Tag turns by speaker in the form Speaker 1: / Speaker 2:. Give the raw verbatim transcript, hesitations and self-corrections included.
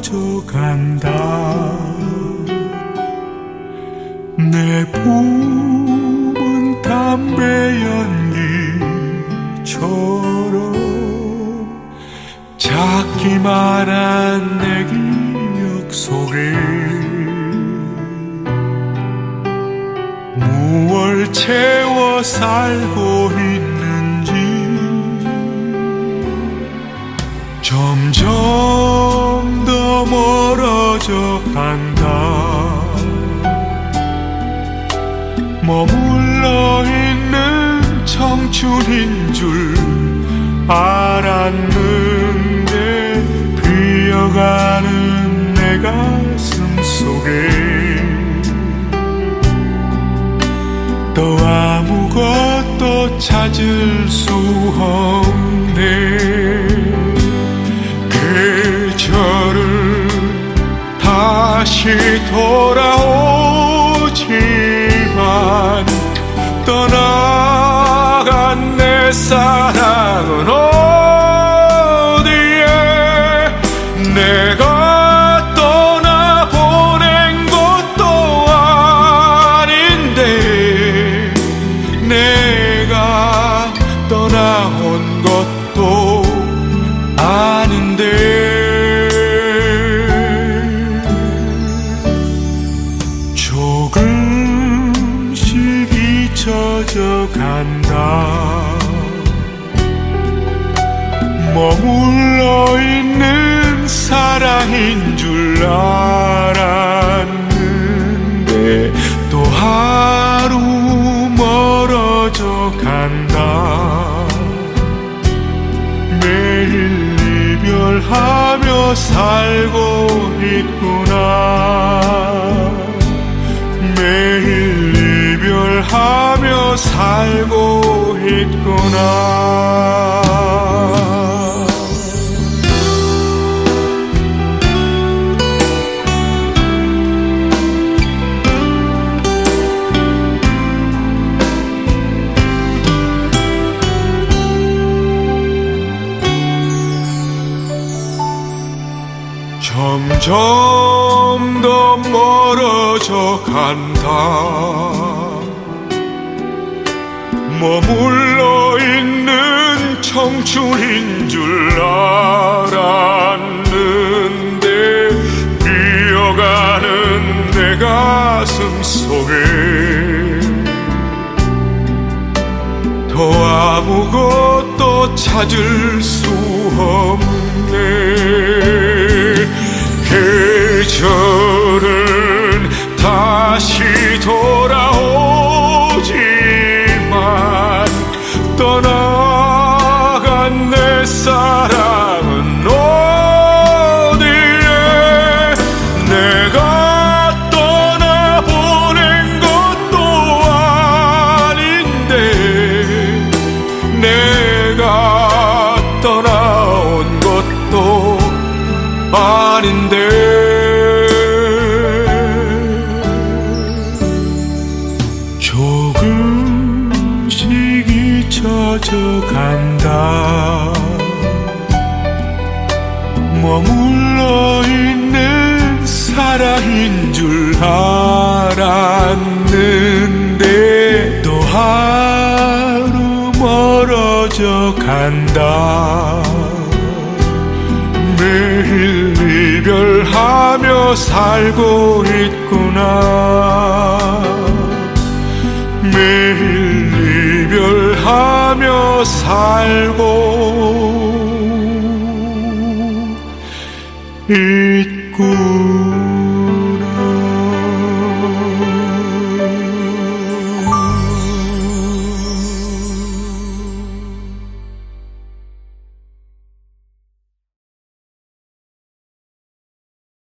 Speaker 1: 멀어져 간다. 내 품은 담배 연기처럼 작기만 내 기억 속에 무얼 채워 살고 있는지 점점 더 멀어져 간다. 머물러 있는 청춘인 줄 알았는데 비어가는 내 가슴 속에 또 아무것도 찾을 수 없네. 계절은 다시 돌아오지만 떠나간 내 사랑은 어디에 내가 떠나보낸 것도 아닌데 내가 떠나온 것도 아는데 조금씩 잊혀져 간다. 머물러 있는 사랑인 줄 알았는데 또 하루 멀어져 간다. 매일 이별하며 살고 있구나. 매일 이별하며 살고 있구나. 점점 더 멀어져 간다. 머물러 있는 청춘인 줄 알았는데 비어가는 내 가슴 속에 더 아무것도 찾을 수 없네. 계절은 다시 돌아오지만 떠나간 내 사랑은 어디에 내가 떠나보낸 것도 아닌데 내가 떠나온 것도 아닌데 조금씩 잊혀져 간다. 머물러 있는 사랑인 줄 알았는데 또 하루 멀어져 간다. 매일 이별하며 살고 있구나. 매일 이별하며 살고 있구나.